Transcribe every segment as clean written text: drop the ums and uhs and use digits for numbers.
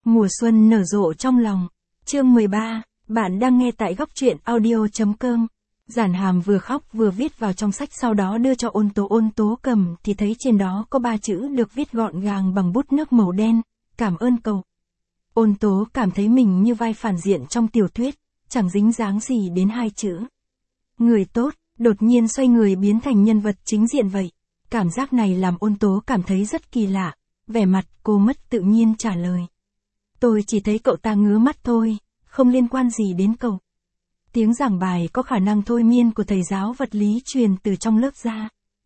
Mùa xuân nở rộ trong lòng. Chương 13, bạn đang nghe tại góc truyện audio.com. Giản Hàm vừa khóc vừa viết vào trong sách, sau đó đưa cho Ôn Tố cầm thì thấy trên đó có 3 chữ được viết gọn gàng bằng bút nước màu đen: cảm ơn cậu. Ôn Tố cảm thấy mình như vai phản diện trong tiểu thuyết, chẳng dính dáng gì đến 2 chữ. Người tốt, đột nhiên xoay người biến thành nhân vật chính diện vậy. Cảm giác này làm Ôn Tố cảm thấy rất kỳ lạ, vẻ mặt cô mất tự nhiên trả lời. Tôi chỉ thấy cậu ta ngứa mắt thôi, không liên quan gì đến cậu. Tiếng giảng bài có khả năng thôi miên của thầy giáo vật lý truyền từ trong lớp ra.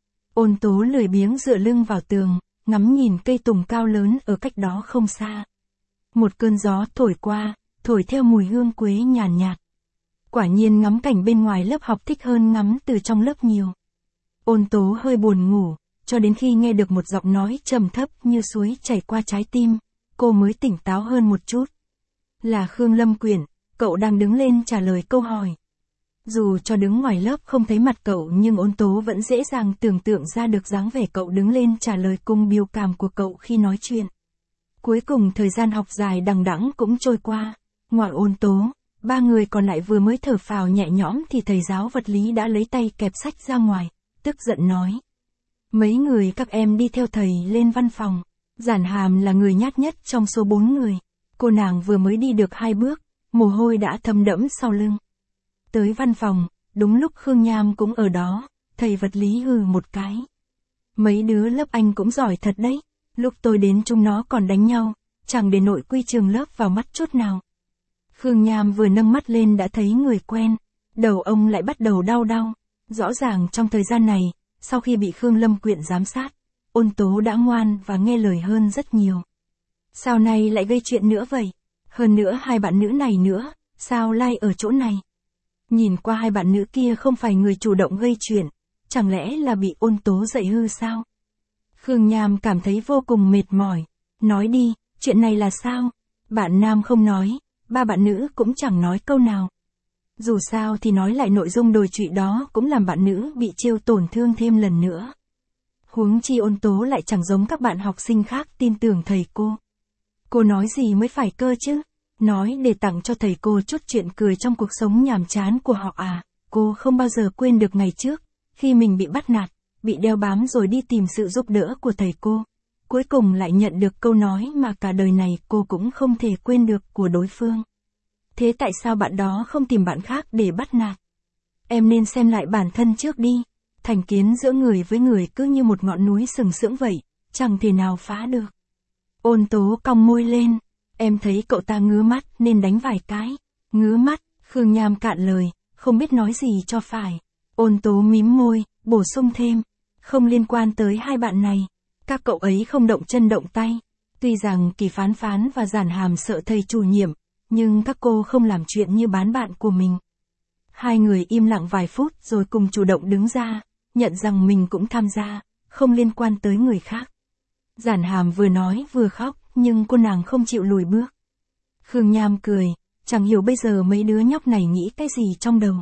Ôn Tố lười biếng dựa lưng vào tường, ngắm nhìn cây tùng cao lớn ở cách đó không xa. Một cơn gió thổi qua, thổi theo mùi hương quế nhàn nhạt. Quả nhiên ngắm cảnh bên ngoài lớp học thích hơn ngắm từ trong lớp nhiều. Ôn Tố hơi buồn ngủ, cho đến khi nghe được một giọng nói trầm thấp như suối chảy qua trái tim, cô mới tỉnh táo hơn một chút. Là Khương Lâm Quyển, cậu đang đứng lên trả lời câu hỏi. Dù cho đứng ngoài lớp không thấy mặt cậu nhưng Ôn Tố vẫn dễ dàng tưởng tượng ra được dáng vẻ cậu đứng lên trả lời cùng biểu cảm của cậu khi nói chuyện. Cuối cùng thời gian học dài đằng đẵng cũng trôi qua. Ngoài Ôn Tố, 3 người còn lại vừa mới thở phào nhẹ nhõm thì thầy giáo vật lý đã lấy tay kẹp sách ra ngoài, tức giận nói. Mấy người các em đi theo thầy lên văn phòng. Giản Hàm là người nhát nhất trong số 4 người. Cô nàng vừa mới đi được 2 bước, mồ hôi đã thấm đẫm sau lưng. Tới văn phòng, đúng lúc Khương Nham cũng ở đó, thầy vật lý hừ một cái. Mấy đứa lớp anh cũng giỏi thật đấy, lúc tôi đến chúng nó còn đánh nhau, chẳng để nội quy trường lớp vào mắt chút nào. Khương Nham vừa nâng mắt lên đã thấy người quen, đầu ông lại bắt đầu đau. Rõ ràng trong thời gian này, sau khi bị Khương Lâm Quyển giám sát, Ôn Tố đã ngoan và nghe lời hơn rất nhiều. Sao nay lại gây chuyện nữa vậy? Hơn nữa 2 bạn nữ này nữa, sao lai ở chỗ này? Nhìn qua 2 bạn nữ kia không phải người chủ động gây chuyện, chẳng lẽ là bị Ôn Tố dạy hư sao? Khương Nham cảm thấy vô cùng mệt mỏi, nói đi, chuyện này là sao? Bạn nam không nói, 3 bạn nữ cũng chẳng nói câu nào. Dù sao thì nói lại nội dung đồi trụy đó cũng làm bạn nữ bị trêu tổn thương thêm lần nữa. Huống chi Ôn Tố lại chẳng giống các bạn học sinh khác tin tưởng thầy cô. Cô nói gì mới phải cơ chứ? Nói để tặng cho thầy cô chút chuyện cười trong cuộc sống nhàm chán của họ à? Cô không bao giờ quên được ngày trước, khi mình bị bắt nạt, bị đeo bám rồi đi tìm sự giúp đỡ của thầy cô. Cuối cùng lại nhận được câu nói mà cả đời này cô cũng không thể quên được của đối phương. Thế tại sao bạn đó không tìm bạn khác để bắt nạt? Em nên xem lại bản thân trước đi. Thành kiến giữa người với người cứ như một ngọn núi sừng sững vậy, chẳng thể nào phá được. Ôn Tố cong môi lên, em thấy cậu ta ngứa mắt nên đánh vài cái. Ngứa mắt, Khương Nham cạn lời, không biết nói gì cho phải. Ôn Tố mím môi, bổ sung thêm, không liên quan tới 2 bạn này. Các cậu ấy không động chân động tay. Tuy rằng Kỳ Phán và Giản Hàm sợ thầy chủ nhiệm, nhưng các cô không làm chuyện như bán bạn của mình. 2 người im lặng vài phút rồi cùng chủ động đứng ra, nhận rằng mình cũng tham gia, không liên quan tới người khác. Giản Hàm vừa nói vừa khóc, nhưng cô nàng không chịu lùi bước. Khương Nham cười, chẳng hiểu bây giờ mấy đứa nhóc này nghĩ cái gì trong đầu.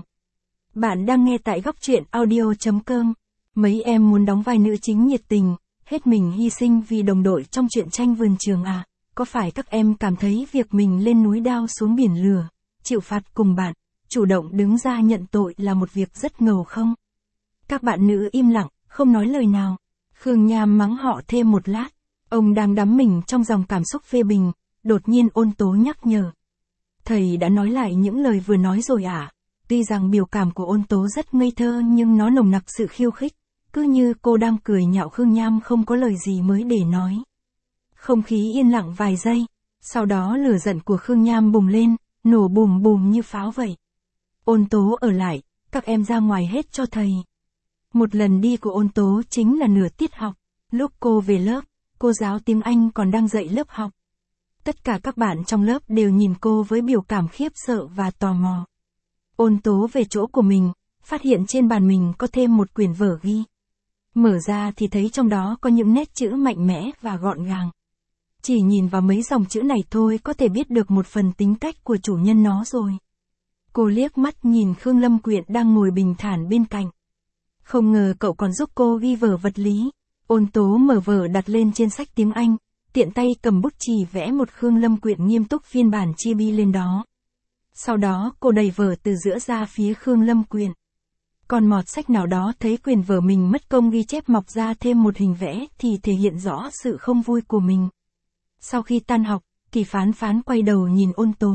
Bạn đang nghe tại góc truyện audio.com. Mấy em muốn đóng vai nữ chính nhiệt tình, hết mình hy sinh vì đồng đội trong truyện tranh vườn trường à? Có phải các em cảm thấy việc mình lên núi đao xuống biển lửa, chịu phạt cùng bạn, chủ động đứng ra nhận tội là một việc rất ngầu không? Các bạn nữ im lặng, không nói lời nào. Khương Nham mắng họ thêm một lát. Ông đang đắm mình trong dòng cảm xúc phê bình, đột nhiên Ôn Tố nhắc nhở. Thầy đã nói lại những lời vừa nói rồi à? Tuy rằng biểu cảm của Ôn Tố rất ngây thơ nhưng nó nồng nặc sự khiêu khích, cứ như cô đang cười nhạo Khương Nham không có lời gì mới để nói. Không khí yên lặng vài giây, sau đó lửa giận của Khương Nham bùng lên, nổ bùm bùm như pháo vậy. Ôn Tố ở lại, các em ra ngoài hết cho thầy. Một lần đi của Ôn Tố chính là nửa tiết học, lúc cô về lớp, cô giáo tiếng Anh còn đang dạy lớp học. Tất cả các bạn trong lớp đều nhìn cô với biểu cảm khiếp sợ và tò mò. Ôn Tố về chỗ của mình, phát hiện trên bàn mình có thêm một quyển vở ghi. Mở ra thì thấy trong đó có những nét chữ mạnh mẽ và gọn gàng. Chỉ nhìn vào mấy dòng chữ này thôi có thể biết được một phần tính cách của chủ nhân nó rồi. Cô liếc mắt nhìn Khương Lâm Quyển đang ngồi bình thản bên cạnh. Không ngờ cậu còn giúp cô ghi vở vật lý. Ôn Tố mở vở đặt lên trên sách tiếng Anh, tiện tay cầm bút chì vẽ một Khương Lâm quyển nghiêm túc phiên bản chibi lên đó. Sau đó cô đẩy vở từ giữa ra phía Khương Lâm quyển. Còn mọt sách nào đó thấy quyển vở mình mất công ghi chép mọc ra thêm một hình vẽ thì thể hiện rõ sự không vui của mình. Sau khi tan học, Kỳ Phán Phán quay đầu nhìn Ôn Tố.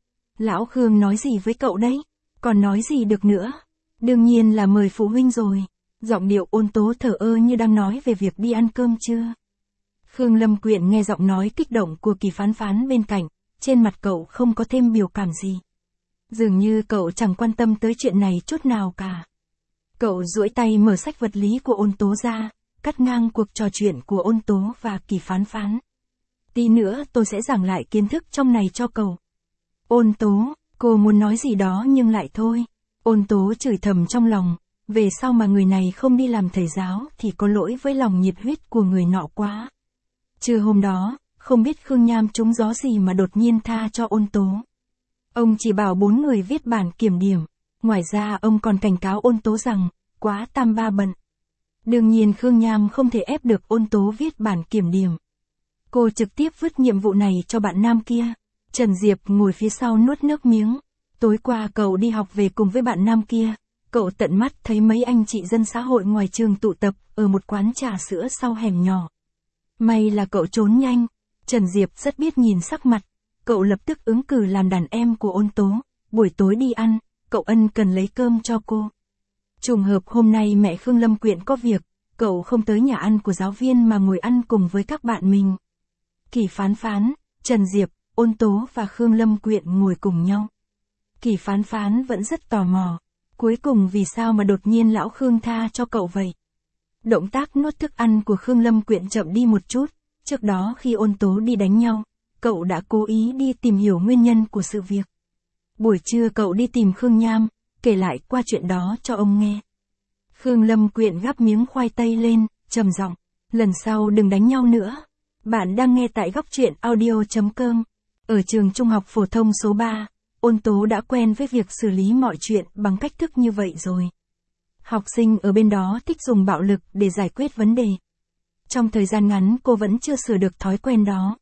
Lão Khương nói gì với cậu đấy? Còn nói gì được nữa? Đương nhiên là mời phụ huynh rồi. Giọng điệu Ôn Tố thờ ơ như đang nói về việc đi ăn cơm chưa. Khương Lâm quyển nghe giọng nói kích động của Kỳ Phán Phán bên cạnh, trên mặt cậu không có thêm biểu cảm gì. Dường như cậu chẳng quan tâm tới chuyện này chút nào cả. Cậu duỗi tay mở sách vật lý của Ôn Tố ra, cắt ngang cuộc trò chuyện của Ôn Tố và Kỳ Phán Phán. Tí nữa tôi sẽ giảng lại kiến thức trong này cho cậu. Ôn Tố, cô muốn nói gì đó nhưng lại thôi. Ôn Tố chửi thầm trong lòng, về sau mà người này không đi làm thầy giáo thì có lỗi với lòng nhiệt huyết của người nọ quá. Trưa hôm đó, không biết Khương Nham trúng gió gì mà đột nhiên tha cho Ôn Tố. Ông chỉ bảo 4 người viết bản kiểm điểm. Ngoài ra ông còn cảnh cáo Ôn Tố rằng, quá tam ba bận. Đương nhiên Khương Nham không thể ép được Ôn Tố viết bản kiểm điểm. Cô trực tiếp vứt nhiệm vụ này cho bạn nam kia. Trần Diệp ngồi phía sau nuốt nước miếng. Tối qua cậu đi học về cùng với bạn nam kia. Cậu tận mắt thấy mấy anh chị dân xã hội ngoài trường tụ tập ở một quán trà sữa sau hẻm nhỏ. May là cậu trốn nhanh. Trần Diệp rất biết nhìn sắc mặt. Cậu lập tức ứng cử làm đàn em của Ôn Tố. Buổi tối đi ăn, cậu ân cần lấy cơm cho cô. Trùng hợp hôm nay mẹ Khương Lâm quyển có việc, cậu không tới nhà ăn của giáo viên mà ngồi ăn cùng với các bạn mình. Kỳ Phán Phán, Trần Diệp, Ôn Tố và Khương Lâm quyển ngồi cùng nhau. Kỳ Phán Phán vẫn rất tò mò. Cuối cùng vì sao mà đột nhiên lão Khương tha cho cậu vậy? Động tác nuốt thức ăn của Khương Lâm quyển chậm đi một chút. Trước đó khi Ôn Tố đi đánh nhau, cậu đã cố ý đi tìm hiểu nguyên nhân của sự việc. Buổi trưa cậu đi tìm Khương Nham, kể lại qua chuyện đó cho ông nghe. Khương Lâm quyển gắp miếng khoai tây lên, trầm giọng, lần sau đừng đánh nhau nữa. Bạn đang nghe tại góc truyện audio.com. Ở trường trung học phổ thông số 3, Ôn Tố đã quen với việc xử lý mọi chuyện bằng cách thức như vậy rồi. Học sinh ở bên đó thích dùng bạo lực để giải quyết vấn đề. Trong thời gian ngắn cô vẫn chưa sửa được thói quen đó.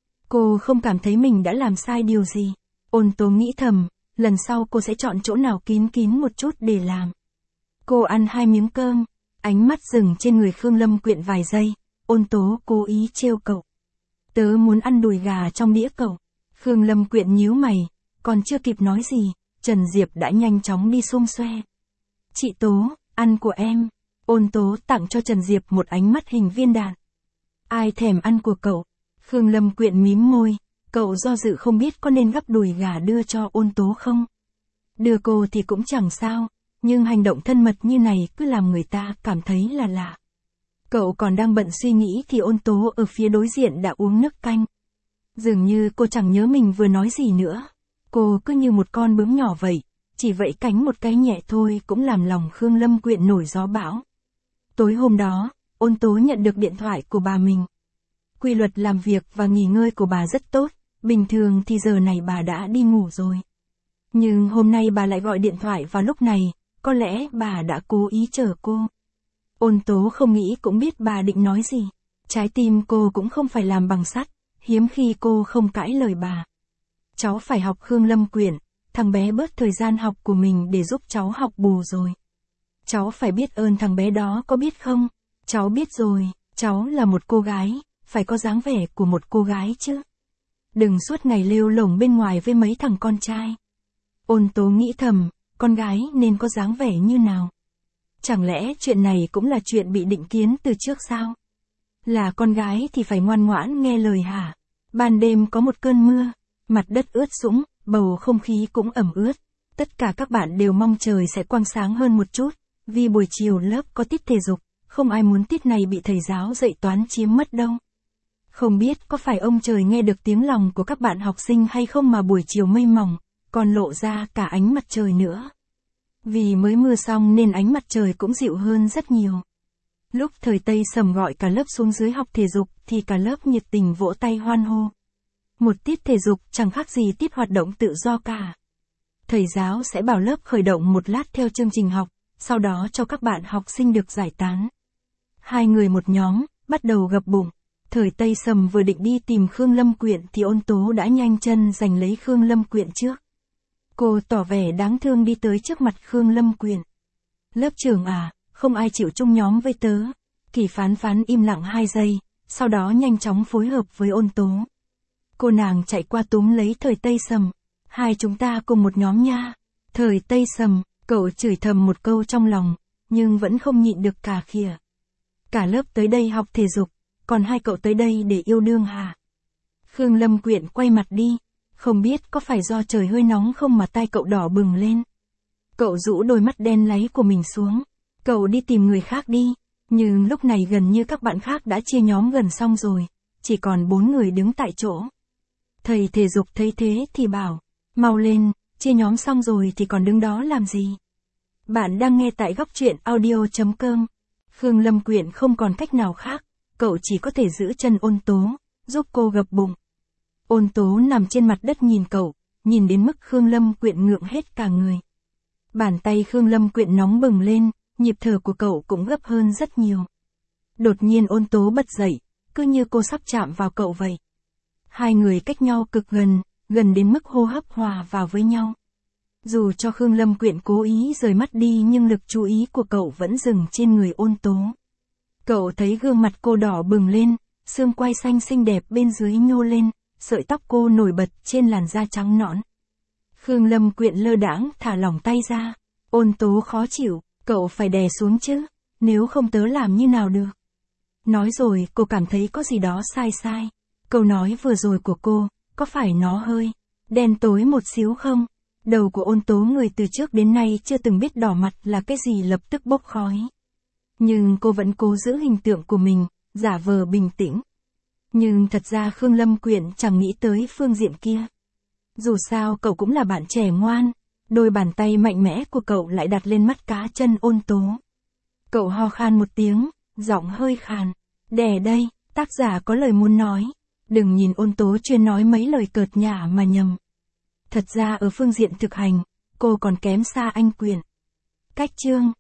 Cô không cảm thấy mình đã làm sai điều gì. Ôn Tố nghĩ thầm, lần sau cô sẽ chọn chỗ nào kín kín một chút để làm. Cô ăn 2 miếng cơm, ánh mắt dừng trên người Khương Lâm quyển vài giây. Ôn Tố cố ý trêu cậu. Tớ muốn ăn đùi gà trong đĩa cậu. Khương Lâm quyển nhíu mày, còn chưa kịp nói gì, Trần Diệp đã nhanh chóng đi xung xoe. Chị Tố, ăn của em. Ôn Tố tặng cho Trần Diệp một ánh mắt hình viên đạn. Ai thèm ăn của cậu? Khương Lâm quyển mím môi, cậu do dự không biết có nên gắp đùi gà đưa cho Ôn Tố không. Đưa cô thì cũng chẳng sao, nhưng hành động thân mật như này cứ làm người ta cảm thấy là lạ. Cậu còn đang bận suy nghĩ thì Ôn Tố ở phía đối diện đã uống nước canh. Dường như cô chẳng nhớ mình vừa nói gì nữa. Cô cứ như một con bướm nhỏ vậy, chỉ vẫy cánh một cái nhẹ thôi cũng làm lòng Khương Lâm quyển nổi gió bão. Tối hôm đó, Ôn Tố nhận được điện thoại của bà mình. Quy luật làm việc và nghỉ ngơi của bà rất tốt, bình thường thì giờ này bà đã đi ngủ rồi. Nhưng hôm nay bà lại gọi điện thoại vào lúc này, có lẽ bà đã cố ý chờ cô. Ôn Tố không nghĩ cũng biết bà định nói gì. Trái tim cô cũng không phải làm bằng sắt, hiếm khi cô không cãi lời bà. Cháu phải học Khương Lâm quyển, thằng bé bớt thời gian học của mình để giúp cháu học bù rồi. Cháu phải biết ơn thằng bé đó có biết không? Cháu biết rồi, cháu là một cô gái, phải có dáng vẻ của một cô gái chứ. Đừng suốt ngày lêu lổng bên ngoài với mấy thằng con trai. Ôn Tố nghĩ thầm, con gái nên có dáng vẻ như nào? Chẳng lẽ chuyện này cũng là chuyện bị định kiến từ trước sao? Là con gái thì phải ngoan ngoãn nghe lời hả? Ban đêm có một cơn mưa, mặt đất ướt sũng, bầu không khí cũng ẩm ướt. Tất cả các bạn đều mong trời sẽ quang sáng hơn một chút, vì buổi chiều lớp có tiết thể dục, không ai muốn tiết này bị thầy giáo dạy toán chiếm mất đâu. Không biết có phải ông trời nghe được tiếng lòng của các bạn học sinh hay không mà buổi chiều mây mỏng, còn lộ ra cả ánh mặt trời nữa. Vì mới mưa xong nên ánh mặt trời cũng dịu hơn rất nhiều. Lúc thời Tây Sầm gọi cả lớp xuống dưới học thể dục thì cả lớp nhiệt tình vỗ tay hoan hô. Một tiết thể dục chẳng khác gì tiết hoạt động tự do cả. Thầy giáo sẽ bảo lớp khởi động một lát theo chương trình học, sau đó cho các bạn học sinh được giải tán. 2 người một nhóm, bắt đầu gập bụng. Thời Tây Sầm vừa định đi tìm Khương Lâm Quyện thì Ôn Tố đã nhanh chân giành lấy Khương Lâm Quyện trước. Cô tỏ vẻ đáng thương đi tới trước mặt Khương Lâm Quyện. Lớp trưởng à, không ai chịu chung nhóm với tớ. Kỳ Phán Phán im lặng 2 giây, sau đó nhanh chóng phối hợp với Ôn Tố. Cô nàng chạy qua túm lấy Thời Tây Sầm. Hai chúng ta cùng một nhóm nha. Thời Tây Sầm, cậu chửi thầm một câu trong lòng, nhưng vẫn không nhịn được cà khịa. Cả lớp tới đây học thể dục, còn hai cậu tới đây để yêu đương hả? Khương Lâm Quyện quay mặt đi, không biết có phải do trời hơi nóng không mà tai cậu đỏ bừng lên. Cậu rũ đôi mắt đen láy của mình xuống, cậu đi tìm người khác đi, nhưng lúc này gần như các bạn khác đã chia nhóm gần xong rồi, chỉ còn 4 người đứng tại chỗ. Thầy thể dục thấy thế thì bảo, mau lên, chia nhóm xong rồi thì còn đứng đó làm gì? Bạn đang nghe tại Góc Truyện Audio.com. Khương Lâm Quyện không còn cách nào khác, cậu chỉ có thể giữ chân Ôn Tố, giúp cô gập bụng. Ôn Tố nằm trên mặt đất nhìn cậu, nhìn đến mức Khương Lâm Quyện ngượng hết cả người. Bàn tay Khương Lâm Quyện nóng bừng lên, nhịp thở của cậu cũng gấp hơn rất nhiều. Đột nhiên Ôn Tố bật dậy, cứ như cô sắp chạm vào cậu vậy. Hai người cách nhau cực gần, gần đến mức hô hấp hòa vào với nhau. Dù cho Khương Lâm Quyện cố ý rời mắt đi nhưng lực chú ý của cậu vẫn dừng trên người Ôn Tố. Cậu thấy gương mặt cô đỏ bừng lên, xương quai xanh xinh đẹp bên dưới nhô lên, sợi tóc cô nổi bật trên làn da trắng nõn. Khương Lâm Quyện lơ đãng thả lỏng tay ra. Ôn Tố khó chịu, cậu phải đè xuống chứ, nếu không tớ làm như nào được. Nói rồi cô cảm thấy có gì đó sai sai. Câu nói vừa rồi của cô, có phải nó hơi đen tối một xíu không? Đầu của Ôn Tố người từ trước đến nay chưa từng biết đỏ mặt là cái gì lập tức bốc khói. Nhưng cô vẫn cố giữ hình tượng của mình, giả vờ bình tĩnh. Nhưng thật ra Khương Lâm Quyện chẳng nghĩ tới phương diện kia. Dù sao cậu cũng là bạn trẻ ngoan, đôi bàn tay mạnh mẽ của cậu lại đặt lên mắt cá chân Ôn Tố. Cậu ho khan một tiếng, giọng hơi khàn. Đè đây, tác giả có lời muốn nói. Đừng nhìn Ôn Tố chuyên nói mấy lời cợt nhả mà nhầm. Thật ra ở phương diện thực hành, cô còn kém xa anh Quyện. Cách chương